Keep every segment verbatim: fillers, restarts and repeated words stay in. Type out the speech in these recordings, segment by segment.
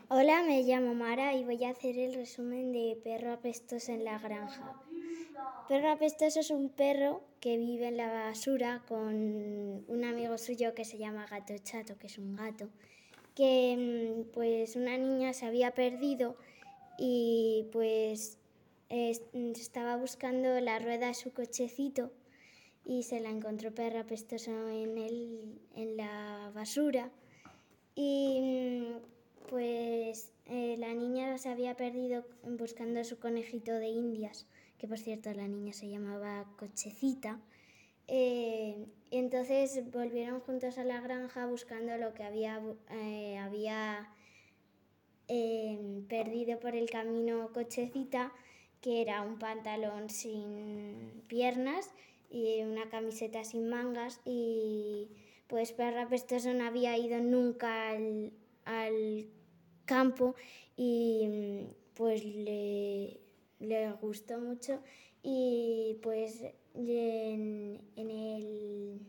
Hola, me llamo Mara y voy a hacer el resumen de Perro Apestoso en la granja. Perro Apestoso es un perro que vive en la basura con un amigo suyo que se llama Gato Chato, que es un gato, que pues una niña se había perdido y pues estaba buscando la rueda de su cochecito y se la encontró Perro Apestoso en, el, en la basura. Y pues eh, la niña se había perdido buscando su conejito de Indias, que por cierto la niña se llamaba Cochecita. Eh, entonces volvieron juntos a la granja buscando lo que había, eh, había eh, perdido por el camino Cochecita, que era un pantalón sin piernas y una camiseta sin mangas, y pues Perro Apestoso no había ido nunca al, al campo y pues le, le gustó mucho y pues en, en, el,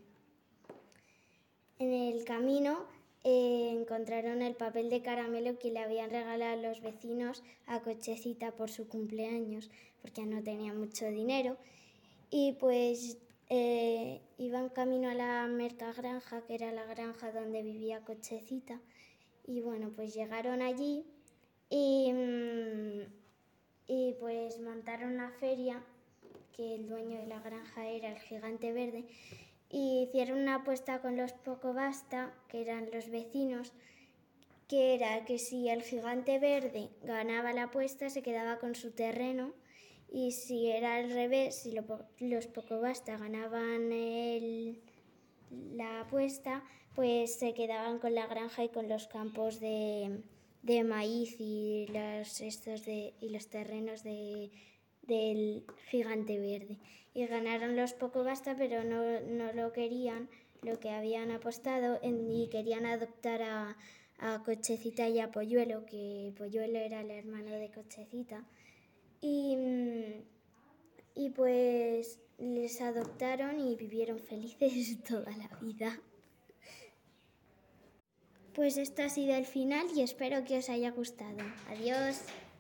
en el camino eh, encontraron el papel de caramelo que le habían regalado los vecinos a Cochecita por su cumpleaños, porque no tenía mucho dinero, y pues eh, iban camino a la Mercagranja, que era la granja donde vivía Cochecita, y bueno, pues llegaron allí y, y pues montaron una feria, que el dueño de la granja era el Gigante Verde, y hicieron una apuesta con los Pocobasta, que eran los vecinos, que era que si el Gigante Verde ganaba la apuesta se quedaba con su terreno, y si era al revés, si lo, los Pocobasta ganaban el, la apuesta, pues se quedaban con la granja y con los campos de, de maíz y los, estos de, y los terrenos de, del Gigante Verde. Y ganaron los Pocobasta, pero no, no lo querían, lo que habían apostado, en, y querían adoptar a, a Cochecita y a Polluelo, que Polluelo era el hermano de Cochecita. Y, y pues les adoptaron y vivieron felices toda la vida. Pues esto ha sido el final y espero que os haya gustado. Adiós.